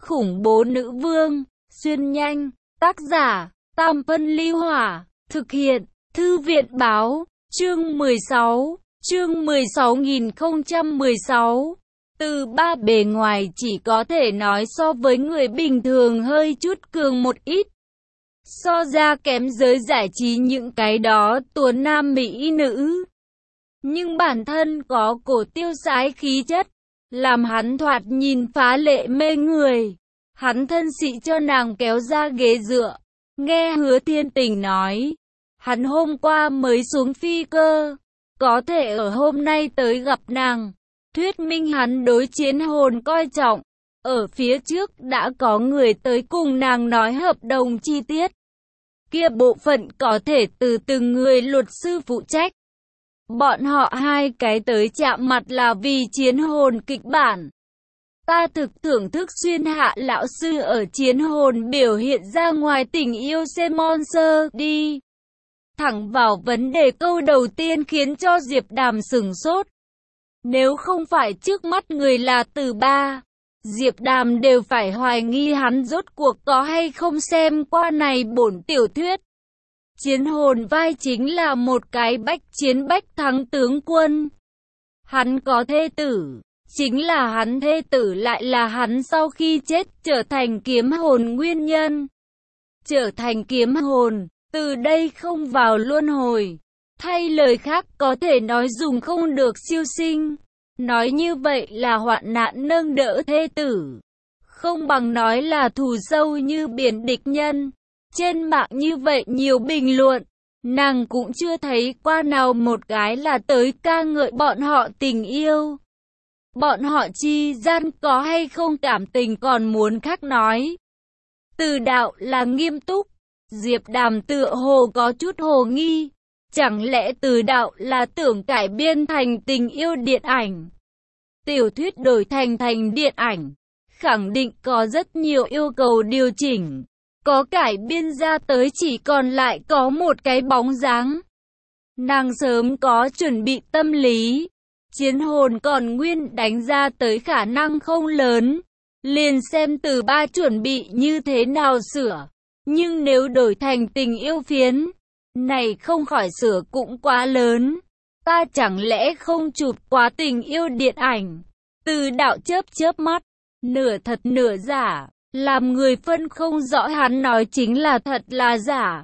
khủng bố nữ vương, xuyên nhanh, tác giả, Tam Phân Ly Hỏa, thực hiện, Thư viện Báo, chương 16, chương 16.016. Từ ba bề ngoài chỉ có thể nói so với người bình thường hơi chút cường một ít. So ra kém giới giải trí những cái đó tuấn nam mỹ nữ. Nhưng bản thân có cổ tiêu sái khí chất, làm hắn thoạt nhìn phá lệ mê người. Hắn thân sĩ cho nàng kéo ra ghế dựa, nghe Hứa Thiên Tình nói. Hắn hôm qua mới xuống phi cơ, có thể ở hôm nay tới gặp nàng. Thuyết minh hắn đối chiến hồn coi trọng. Ở phía trước đã có người tới cùng nàng nói hợp đồng chi tiết. Kia bộ phận có thể từ từng người luật sư phụ trách. Bọn họ hai cái tới chạm mặt là vì chiến hồn kịch bản. Ta thực thưởng thức Xuyên Hạ lão sư ở chiến hồn biểu hiện ra ngoài tình yêu xem monster đi. Thẳng vào vấn đề câu đầu tiên khiến cho Diệp Đàm sửng sốt. Nếu không phải trước mắt người là Từ Ba, Diệp Đàm đều phải hoài nghi hắn rốt cuộc có hay không xem qua này bổn tiểu thuyết. Chiến hồn vai chính là một cái bách chiến bách thắng tướng quân. Hắn có thê tử, chính là hắn thê tử lại là hắn sau khi chết trở thành kiếm hồn nguyên nhân. Trở thành kiếm hồn, từ đây không vào luân hồi. Thay lời khác có thể nói dùng không được siêu sinh. Nói như vậy là hoạn nạn nâng đỡ thê tử. Không bằng nói là thù sâu như biển địch nhân. Trên mạng như vậy nhiều bình luận. Nàng cũng chưa thấy qua nào một cái là tới ca ngợi bọn họ tình yêu. Bọn họ chi gian có hay không cảm tình còn muốn khác nói. Từ đạo là nghiêm túc. Diệp Đàm tựa hồ có chút hồ nghi. Chẳng lẽ Từ đạo là tưởng cải biên thành tình yêu điện ảnh? Tiểu thuyết đổi thành điện ảnh, khẳng định có rất nhiều yêu cầu điều chỉnh. Có cải biên ra tới chỉ còn lại có một cái bóng dáng. Nàng sớm có chuẩn bị tâm lý. Chiến hồn còn nguyên đánh ra tới khả năng không lớn. Liền xem Từ Ba chuẩn bị như thế nào sửa. Nhưng nếu đổi thành tình yêu phiến, này không khỏi sửa cũng quá lớn. Ta chẳng lẽ không chụp quá tình yêu điện ảnh? Từ đạo chớp mắt, nửa thật nửa giả, làm người phân không rõ hắn nói chính là thật là giả.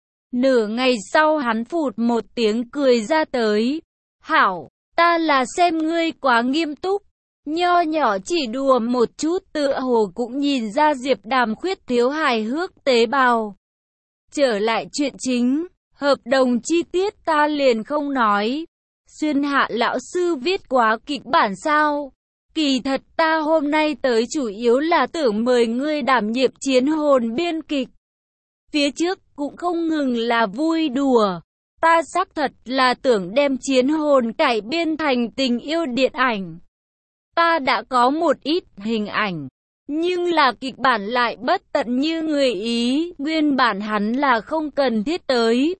Nửa ngày sau hắn phụt một tiếng cười ra tới. Hảo, ta là xem ngươi quá nghiêm túc. Nho nhỏ chỉ đùa một chút tựa hồ cũng nhìn ra Diệp Đàm khuyết thiếu hài hước tế bào. Trở lại chuyện chính, hợp đồng chi tiết ta liền không nói. Xuyên Hạ lão sư viết quá kịch bản sao? Kỳ thật ta hôm nay tới chủ yếu là tưởng mời ngươi đảm nhiệm chiến hồn biên kịch. Phía trước cũng không ngừng là vui đùa. Ta xác thật là tưởng đem chiến hồn cải biên thành tình yêu điện ảnh. Ta đã có một ít hình ảnh, nhưng là kịch bản lại bất tận như người ý. Nguyên bản hắn là không cần thiết tới.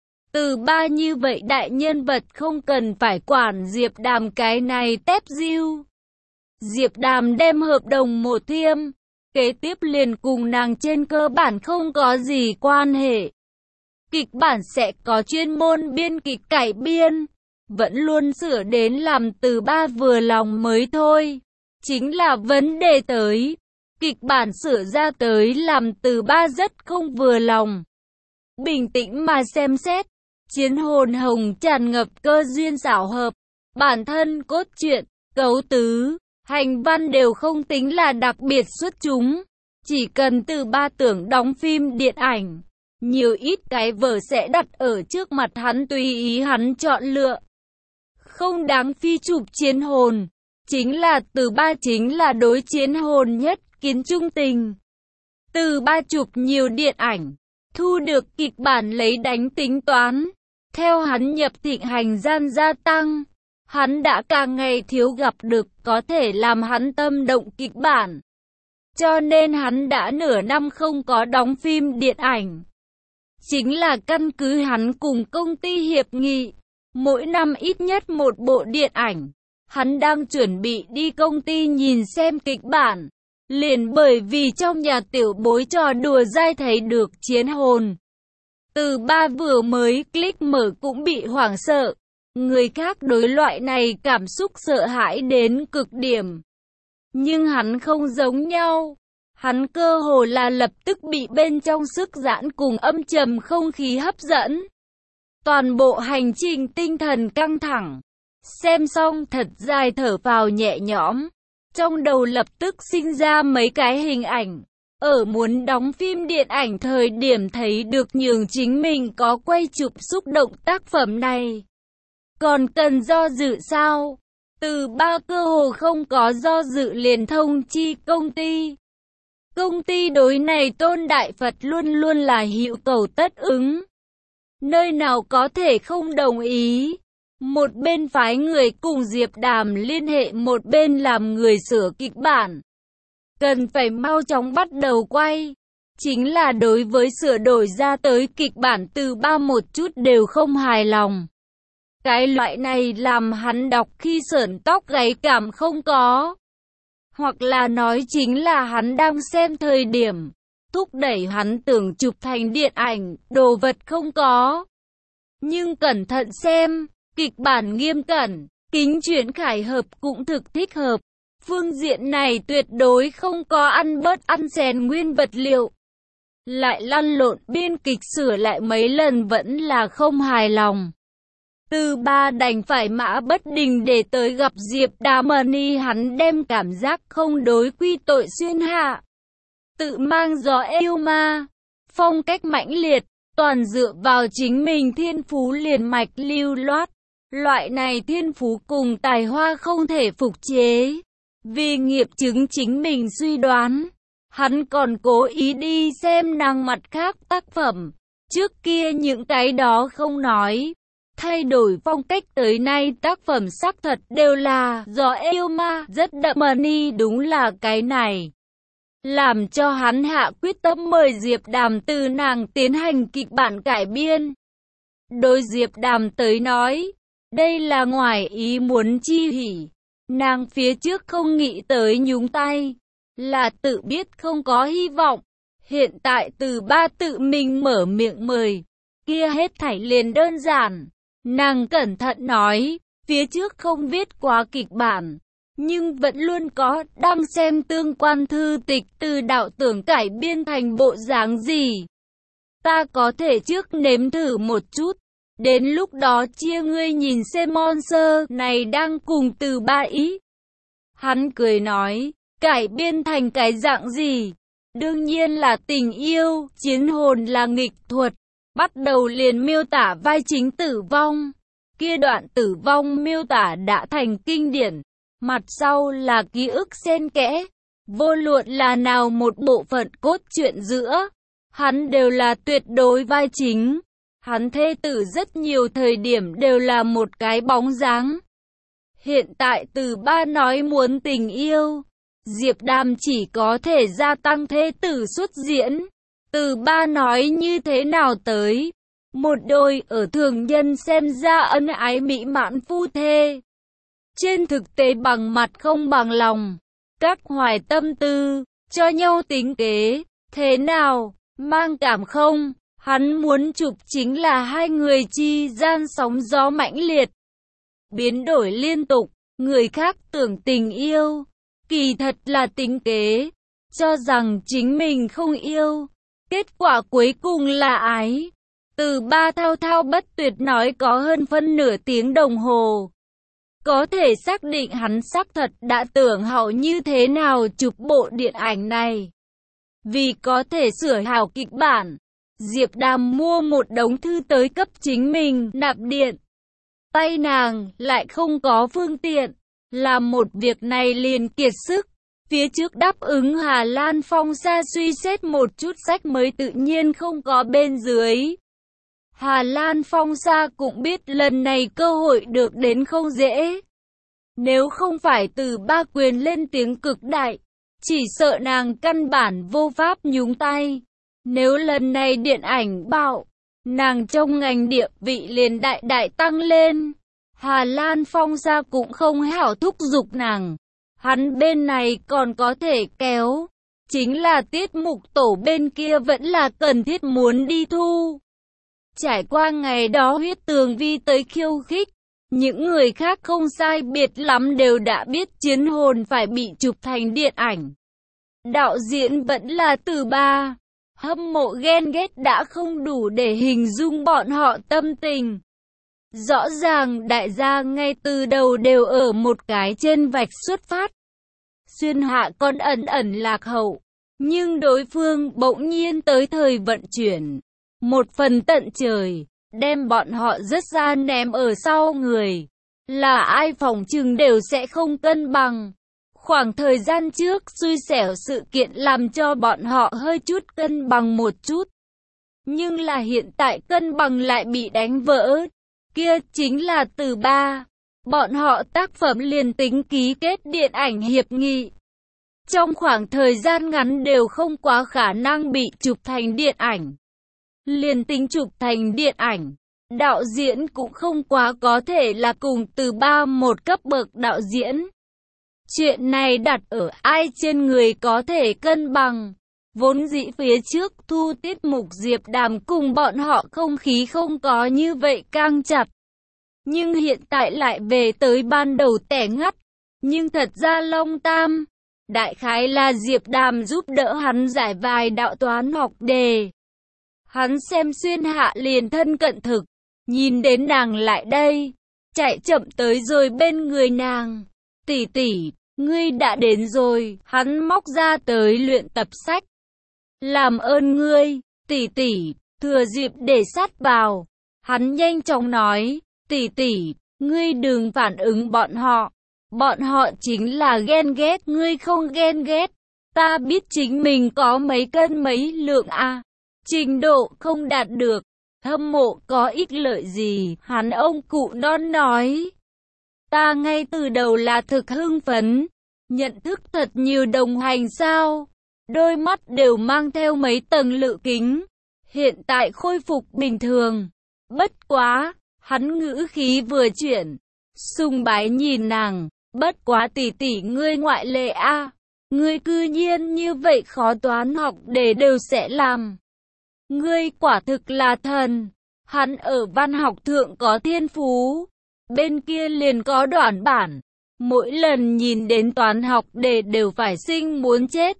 Từ Ba như vậy đại nhân vật không cần phải quản Diệp Đàm cái này tép diêu. Diệp Đàm đem hợp đồng một thiêm, kế tiếp liền cùng nàng trên cơ bản không có gì quan hệ. Kịch bản sẽ có chuyên môn biên kịch cải biên, vẫn luôn sửa đến làm Từ Ba vừa lòng mới thôi. Chính là vấn đề tới, kịch bản sửa ra tới làm Từ Ba rất không vừa lòng. Bình tĩnh mà xem xét, chiến hồn hồng tràn ngập cơ duyên xảo hợp, bản thân cốt truyện, cấu tứ, hành văn đều không tính là đặc biệt xuất chúng. Chỉ cần Từ Ba tưởng đóng phim điện ảnh, nhiều ít cái vở sẽ đặt ở trước mặt hắn tùy ý hắn chọn lựa. Không đáng phi chụp chiến hồn, chính là Từ Ba chính là đối chiến hồn nhất kiến trung tình. Từ Ba chụp nhiều điện ảnh, thu được kịch bản lấy đánh tính toán. Theo hắn nhập thịnh hành gian gia tăng, hắn đã càng ngày thiếu gặp được có thể làm hắn tâm động kịch bản. Cho nên hắn đã nửa năm không có đóng phim điện ảnh. Chính là căn cứ hắn cùng công ty hiệp nghị, mỗi năm ít nhất một bộ điện ảnh. Hắn đang chuẩn bị đi công ty nhìn xem kịch bản. Liền bởi vì trong nhà tiểu bối trò đùa dai thấy được chiến hồn. Từ ba vừa mới click mở cũng bị hoảng sợ. Người khác đối loại này cảm xúc sợ hãi đến cực điểm. Nhưng hắn không giống nhau. Hắn cơ hồ là lập tức bị bên trong sức giãn cùng âm trầm không khí hấp dẫn. Toàn bộ hành trình tinh thần căng thẳng. Xem xong thật dài thở phào nhẹ nhõm. Trong đầu lập tức sinh ra mấy cái hình ảnh. Ở muốn đóng phim điện ảnh thời điểm thấy được nhường chính mình có quay chụp xúc động tác phẩm này. Còn cần do dự sao? Từ ba cơ hồ không có do dự liền thông chi công ty. Công ty đối này Tôn Đại Phật luôn luôn là hữu cầu tất ứng. Nơi nào có thể không đồng ý. Một bên phái người cùng Diệp Đàm liên hệ, một bên làm người sửa kịch bản. Cần phải mau chóng bắt đầu quay. Chính là đối với sửa đổi ra tới kịch bản từ ba một chút đều không hài lòng. Cái loại này làm hắn đọc khi sởn tóc gáy cảm không có. Hoặc là nói chính là hắn đang xem thời điểm. Thúc đẩy hắn tưởng chụp thành điện ảnh, đồ vật không có. Nhưng cẩn thận xem, kịch bản nghiêm cẩn, kính chuyển khải hợp cũng thực thích hợp. Phương diện này tuyệt đối không có ăn bớt ăn xén nguyên vật liệu. Lại lăn lộn biên kịch sửa lại mấy lần vẫn là không hài lòng. Từ ba đành phải mã bất đình để tới gặp Diệp Đàm, hắn đem cảm giác không đối quy tội xuyên hạ. Tự mang gió yêu ma, phong cách mãnh liệt, toàn dựa vào chính mình thiên phú liền mạch lưu loát. Loại này thiên phú cùng tài hoa không thể phục chế. Vì nghiệm chứng chính mình suy đoán, hắn còn cố ý đi xem nàng mặt khác tác phẩm. Trước kia những cái đó không nói. Thay đổi phong cách tới nay tác phẩm xác thật đều là gió yêu ma, rất đậm money, đúng là cái này. Làm cho hắn hạ quyết tâm mời Diệp Đàm từ nàng tiến hành kịch bản cải biên. Đối Diệp Đàm tới nói, đây là ngoài ý muốn chi hỉ. Nàng phía trước không nghĩ tới nhúng tay, là tự biết không có hy vọng. Hiện tại từ ba tự mình mở miệng mời, kia hết thảy liền đơn giản. Nàng cẩn thận nói, phía trước không viết quá kịch bản, nhưng vẫn luôn có đang xem tương quan thư tịch từ đạo tưởng cải biên thành bộ dáng gì. Ta có thể trước nếm thử một chút, đến lúc đó chia ngươi nhìn xem monster này đang cùng từ ba ý. Hắn cười nói, cải biên thành cái dạng gì? Đương nhiên là tình yêu, chiến hồn là nghịch thuật. Bắt đầu liền miêu tả vai chính tử vong. Kia đoạn tử vong miêu tả đã thành kinh điển. Mặt sau là ký ức xen kẽ. Vô luận là nào một bộ phận cốt truyện giữa, hắn đều là tuyệt đối vai chính. Hắn thê tử rất nhiều thời điểm đều là một cái bóng dáng. Hiện tại từ ba nói muốn tình yêu, Diệp Đàm chỉ có thể gia tăng thê tử xuất diễn. Từ ba nói như thế nào tới? Một đôi ở thường nhân xem ra ân ái mỹ mãn phu thê. Trên thực tế bằng mặt không bằng lòng. Các hoài tâm tư, cho nhau tính kế. Thế nào? Mang cảm không? Hắn muốn chụp chính là hai người chi gian sóng gió mãnh liệt. Biến đổi liên tục, người khác tưởng tình yêu. Kỳ thật là tính kế. Cho rằng chính mình không yêu. Kết quả cuối cùng là ái. Từ ba thao thao bất tuyệt nói có hơn phân nửa tiếng đồng hồ. Có thể xác định hắn xác thật đã tưởng hậu như thế nào chụp bộ điện ảnh này. Vì có thể sửa hảo kịch bản, Diệp Đàm mua một đống thư tới cấp chính mình nạp điện. Tay nàng lại không có phương tiện, làm một việc này liền kiệt sức. Phía trước đáp ứng Hà Lan Phong Sa suy xét một chút sách mới tự nhiên không có bên dưới. Hà Lan Phong Sa cũng biết lần này cơ hội được đến không dễ. Nếu không phải từ ba quyền lên tiếng cực đại, chỉ sợ nàng căn bản vô pháp nhúng tay. Nếu lần này điện ảnh bạo, nàng trong ngành địa vị liền đại đại tăng lên. Hà Lan Phong Sa cũng không hảo thúc giục nàng. Hắn bên này còn có thể kéo. Chính là tiết mục tổ bên kia vẫn là cần thiết muốn đi thu. Trải qua ngày đó Huyết Tường Vi tới khiêu khích, những người khác không sai biệt lắm đều đã biết Chiến Hồn phải bị chụp thành điện ảnh. Đạo diễn vẫn là Từ Ba. Hâm mộ ghen ghét đã không đủ để hình dung bọn họ tâm tình. Rõ ràng đại gia ngay từ đầu đều ở một cái trên vạch xuất phát. Xuyên Hạ còn ẩn ẩn lạc hậu, nhưng đối phương bỗng nhiên tới thời vận chuyển. Một phần tận trời, đem bọn họ rất ra ném ở sau người. Là ai phỏng chừng đều sẽ không cân bằng. Khoảng thời gian trước xui xẻo sự kiện làm cho bọn họ hơi chút cân bằng một chút. Nhưng là hiện tại cân bằng lại bị đánh vỡ. Kia chính là Từ Ba. Bọn họ tác phẩm liền tính ký kết điện ảnh hiệp nghị. Trong khoảng thời gian ngắn đều không quá khả năng bị chụp thành điện ảnh. Liền tính chụp thành điện ảnh, đạo diễn cũng không quá có thể là cùng Từ Ba một cấp bậc đạo diễn. Chuyện này đặt ở ai trên người có thể cân bằng. Vốn dĩ phía trước thu tiết mục Diệp Đàm cùng bọn họ không khí không có như vậy căng chặt. Nhưng hiện tại lại về tới ban đầu tẻ ngắt. Nhưng thật ra Long Tam, đại khái là Diệp Đàm giúp đỡ hắn giải vài đạo toán học đề. Hắn xem Xuyên Hạ liền thân cận thực, nhìn đến nàng lại đây, chạy chậm tới rồi bên người nàng. Tỷ tỷ, ngươi đã đến rồi. Hắn móc ra tới luyện tập sách. Làm ơn ngươi, tỷ tỷ, thừa dịp để sát vào. Hắn nhanh chóng nói, tỷ tỷ, ngươi đừng phản ứng bọn họ. Bọn họ chính là ghen ghét, ngươi không ghen ghét. Ta biết chính mình có mấy cân mấy lượng a. Trình độ không đạt được, hâm mộ có ích lợi gì, hắn ông cụ non nói. Ta ngay từ đầu là thực hưng phấn, nhận thức thật nhiều đồng hành sao, đôi mắt đều mang theo mấy tầng lự kính, hiện tại khôi phục bình thường. Bất quá, hắn ngữ khí vừa chuyển, sùng bái nhìn nàng, bất quá tỷ tỷ ngươi ngoại lệ a, ngươi cư nhiên như vậy khó toán học để đều sẽ làm. Ngươi quả thực là thần. Hắn ở văn học thượng có thiên phú, bên kia liền có đoạn bản. Mỗi lần nhìn đến toán học đề đều phải sinh muốn chết.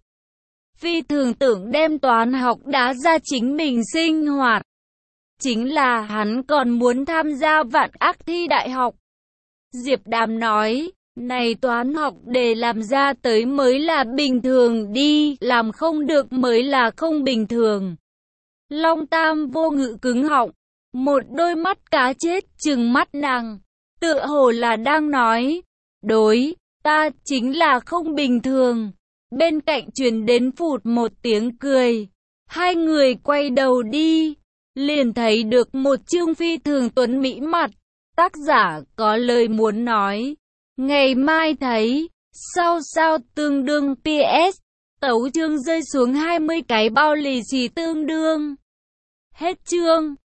Phi thường tưởng đem toán học đá ra chính mình sinh hoạt. Chính là hắn còn muốn tham gia vạn ác thi đại học. Diệp Đàm nói, này toán học đề làm ra tới mới là bình thường đi, làm không được mới là không bình thường. Long Tam vô ngữ cứng họng, một đôi mắt cá chết trừng mắt nàng, tựa hồ là đang nói, đối, ta chính là không bình thường. Bên cạnh truyền đến phụt một tiếng cười, hai người quay đầu đi, liền thấy được một chương phi thường tuấn mỹ mặt, tác giả có lời muốn nói, ngày mai thấy, sao tương đương PS. Tấu chương rơi xuống 20 cái bao lì xì tương đương. Hết chương.